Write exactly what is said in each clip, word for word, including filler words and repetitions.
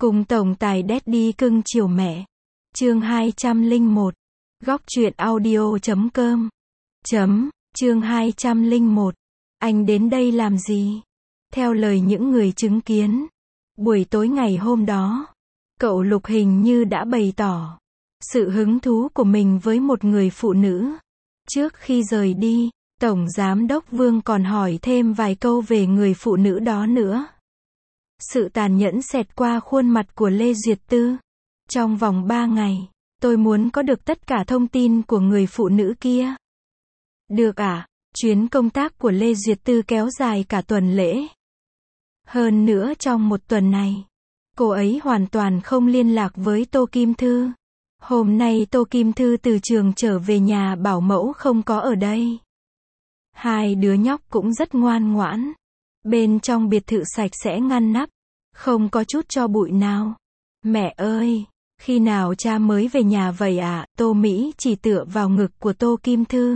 Cùng tổng tài Daddy cưng chiều mẹ. Chương hai trăm lẻ một. Góc truyện audio chấm com. Chấm, chương hai trăm lẻ một. Anh đến đây làm gì? Theo lời những người chứng kiến, buổi tối ngày hôm đó, cậu Lục hình như đã bày tỏ sự hứng thú của mình với một người phụ nữ. Trước khi rời đi, Tổng Giám đốc Vương còn hỏi thêm vài câu về người phụ nữ đó nữa. Sự tàn nhẫn xẹt qua khuôn mặt của Lê Duyệt Tư. Trong vòng ba ngày, tôi muốn có được tất cả thông tin của người phụ nữ kia. Được à? Chuyến công tác của Lê Duyệt Tư kéo dài cả tuần lễ. Hơn nữa trong một tuần này, cô ấy hoàn toàn không liên lạc với Tô Kim Thư. Hôm nay Tô Kim Thư từ trường trở về nhà bảo mẫu không có ở đây. Hai đứa nhóc cũng rất ngoan ngoãn. Bên trong biệt thự sạch sẽ ngăn nắp, không có chút tro bụi nào. Mẹ ơi, khi nào cha mới về nhà vậy ạ? Tô Mỹ chỉ tựa vào ngực của Tô Kim Thư,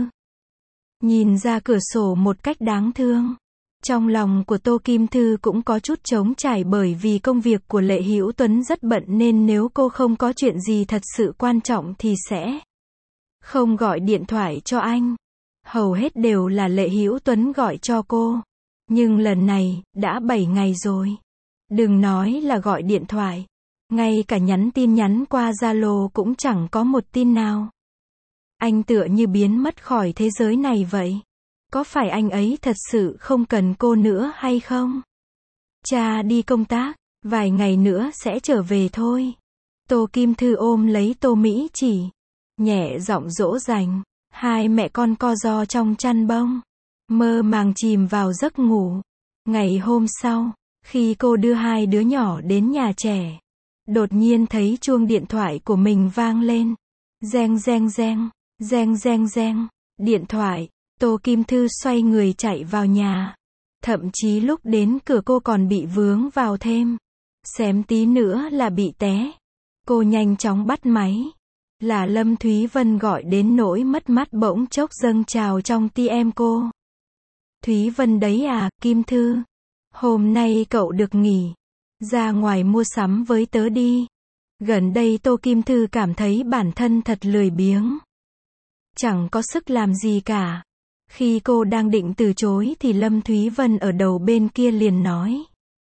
nhìn ra cửa sổ một cách đáng thương. Trong lòng của Tô Kim Thư cũng có chút trống trải bởi vì công việc của Lệ Hữu Tuấn rất bận nên nếu cô không có chuyện gì thật sự quan trọng thì sẽ không gọi điện thoại cho anh. Hầu hết đều là Lệ Hữu Tuấn gọi cho cô. Nhưng lần này, đã bảy ngày rồi. Đừng nói là gọi điện thoại. Ngay cả nhắn tin nhắn qua Zalo cũng chẳng có một tin nào. Anh tựa như biến mất khỏi thế giới này vậy. Có phải anh ấy thật sự không cần cô nữa hay không? Cha đi công tác, vài ngày nữa sẽ trở về thôi. Tô Kim Thư ôm lấy Tô Mỹ chỉ, nhẹ giọng dỗ dành. Hai mẹ con co ro trong chăn bông, mơ màng chìm vào giấc ngủ. Ngày hôm sau, khi cô đưa hai đứa nhỏ đến nhà trẻ, đột nhiên thấy chuông điện thoại của mình vang lên. Reng reng reng, reng reng reng, điện thoại. Tô Kim Thư xoay người chạy vào nhà. Thậm chí lúc đến cửa cô còn bị vướng vào thêm. Xém tí nữa là bị té. Cô nhanh chóng bắt máy. Là Lâm Thúy Vân gọi đến nỗi mất mát bỗng chốc dâng trào trong tim cô. Thúy Vân đấy à, Kim Thư. Hôm nay cậu được nghỉ. Ra ngoài mua sắm với tớ đi. Gần đây Tô Kim Thư cảm thấy bản thân thật lười biếng. Chẳng có sức làm gì cả. Khi cô đang định từ chối thì Lâm Thúy Vân ở đầu bên kia liền nói.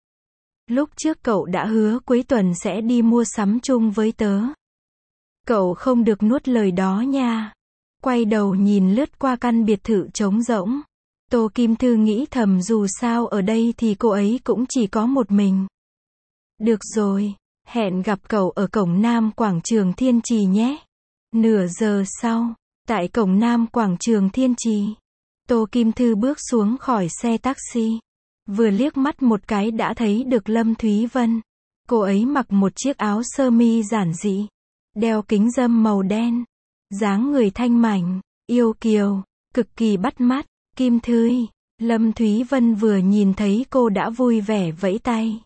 Lúc trước cậu đã hứa cuối tuần sẽ đi mua sắm chung với tớ. Cậu không được nuốt lời đó nha. Quay đầu nhìn lướt qua căn biệt thự trống rỗng. Tô Kim Thư nghĩ thầm dù sao ở đây thì cô ấy cũng chỉ có một mình. Được rồi, hẹn gặp cậu ở cổng Nam Quảng trường Thiên Trì nhé. Nửa giờ sau, tại cổng Nam Quảng trường Thiên Trì, Tô Kim Thư bước xuống khỏi xe taxi. Vừa liếc mắt một cái đã thấy được Lâm Thúy Vân. Cô ấy mặc một chiếc áo sơ mi giản dị, đeo kính râm màu đen, dáng người thanh mảnh, yêu kiều, cực kỳ bắt mắt. Kim Thư, Lâm Thúy Vân vừa nhìn thấy cô đã vui vẻ vẫy tay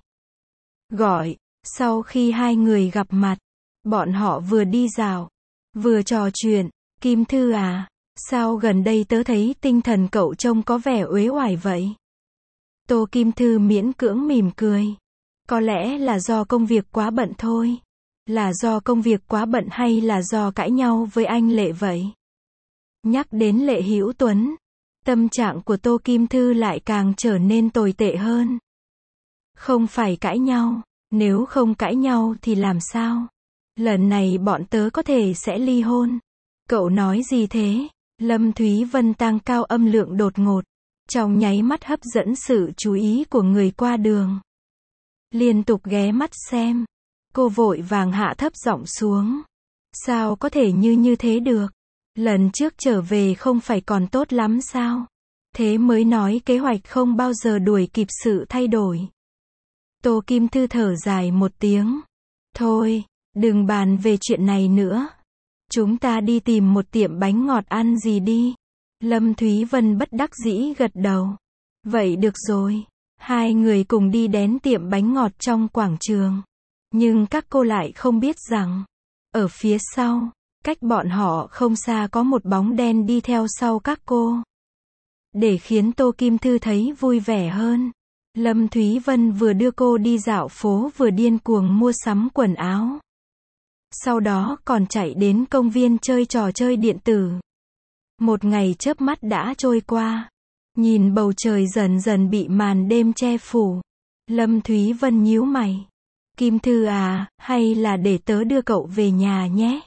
gọi. Sau khi hai người gặp mặt, bọn họ vừa đi dạo, vừa trò chuyện. Kim Thư à, sao gần đây tớ thấy tinh thần cậu trông có vẻ uể oải vậy? Tô Kim Thư miễn cưỡng mỉm cười. Có lẽ là do công việc quá bận thôi. Là do công việc quá bận hay là do cãi nhau với anh Lệ vậy? Nhắc đến Lệ Hữu Tuấn, tâm trạng của Tô Kim Thư lại càng trở nên tồi tệ hơn. Không phải cãi nhau, nếu không cãi nhau thì làm sao? Lần này bọn tớ có thể sẽ ly hôn. Cậu nói gì thế? Lâm Thúy Vân tăng cao âm lượng đột ngột, trong nháy mắt hấp dẫn sự chú ý của người qua đường. Liên tục ghé mắt xem. Cô vội vàng hạ thấp giọng xuống. Sao có thể như như thế được? Lần trước trở về không phải còn tốt lắm sao? Thế mới nói kế hoạch không bao giờ đuổi kịp sự thay đổi. Tô Kim Thư thở dài một tiếng. Thôi, đừng bàn về chuyện này nữa. Chúng ta đi tìm một tiệm bánh ngọt ăn gì đi. Lâm Thúy Vân bất đắc dĩ gật đầu. Vậy được rồi. Hai người cùng đi đến tiệm bánh ngọt trong quảng trường. Nhưng các cô lại không biết rằng, ở phía sau, cách bọn họ không xa có một bóng đen đi theo sau các cô. Để khiến Tô Kim Thư thấy vui vẻ hơn, Lâm Thúy Vân vừa đưa cô đi dạo phố vừa điên cuồng mua sắm quần áo. Sau đó còn chạy đến công viên chơi trò chơi điện tử. Một ngày chớp mắt đã trôi qua. Nhìn bầu trời dần dần bị màn đêm che phủ. Lâm Thúy Vân nhíu mày. Kim Thư à, hay là để tớ đưa cậu về nhà nhé?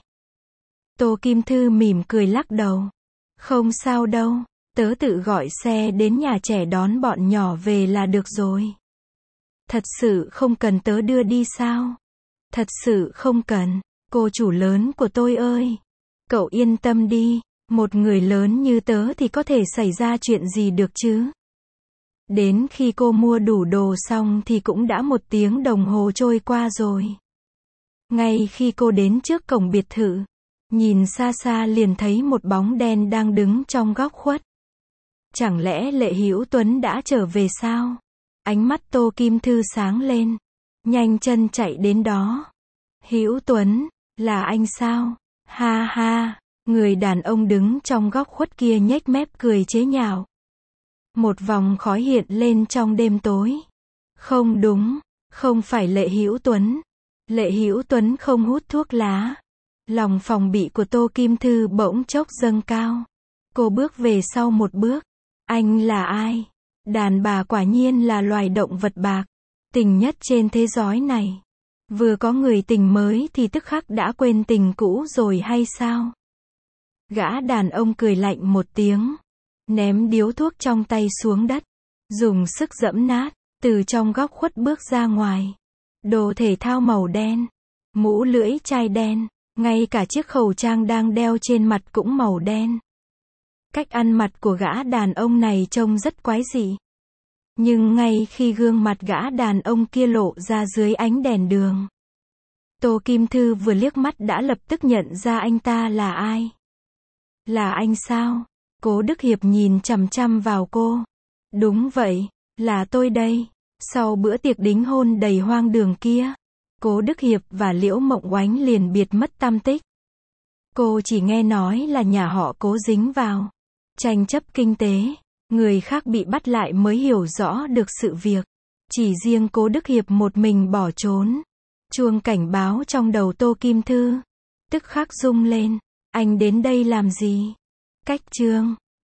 Tô Kim Thư mỉm cười lắc đầu. Không sao đâu, tớ tự gọi xe đến nhà trẻ đón bọn nhỏ về là được rồi. Thật sự không cần tớ đưa đi sao? Thật sự không cần, cô chủ lớn của tôi ơi. Cậu yên tâm đi, một người lớn như tớ thì có thể xảy ra chuyện gì được chứ? Đến khi cô mua đủ đồ xong thì cũng đã một tiếng đồng hồ trôi qua rồi. Ngay khi cô đến trước cổng biệt thự, nhìn xa xa liền thấy một bóng đen đang đứng trong góc khuất. Chẳng lẽ Lệ Hữu Tuấn đã trở về sao? Ánh mắt Tô Kim Thư sáng lên, nhanh chân chạy đến đó. Hữu Tuấn, là anh sao? Ha ha, người đàn ông đứng trong góc khuất kia nhếch mép cười chế nhạo. Một vòng khói hiện lên trong đêm tối. Không đúng, không phải Lệ Hữu Tuấn. Lệ Hữu Tuấn không hút thuốc lá. Lòng phòng bị của Tô Kim Thư bỗng chốc dâng cao. Cô bước về sau một bước. Anh là ai? Đàn bà quả nhiên là loài động vật bạc, tình nhất trên thế giới này. Vừa có người tình mới thì tức khắc đã quên tình cũ rồi hay sao? Gã đàn ông cười lạnh một tiếng, ném điếu thuốc trong tay xuống đất, dùng sức giẫm nát, từ trong góc khuất bước ra ngoài. Đồ thể thao màu đen, mũ lưỡi chai đen, ngay cả chiếc khẩu trang đang đeo trên mặt cũng màu đen. Cách ăn mặc của gã đàn ông này trông rất quái dị. Nhưng ngay khi gương mặt gã đàn ông kia lộ ra dưới ánh đèn đường, Tô Kim Thư vừa liếc mắt đã lập tức nhận ra anh ta là ai. Là anh sao? Cố Đức Hiệp nhìn chằm chằm vào cô. Đúng vậy, là tôi đây. Sau bữa tiệc đính hôn đầy hoang đường kia, Cố Đức Hiệp và Liễu Mộng Oánh liền biệt mất tăm tích. Cô chỉ nghe nói là nhà họ Cố dính vào tranh chấp kinh tế, người khác bị bắt lại mới hiểu rõ được sự việc. Chỉ riêng Cố Đức Hiệp một mình bỏ trốn. Chuông cảnh báo trong đầu Tô Kim Thư tức khắc rung lên. Anh đến đây làm gì? Cách chương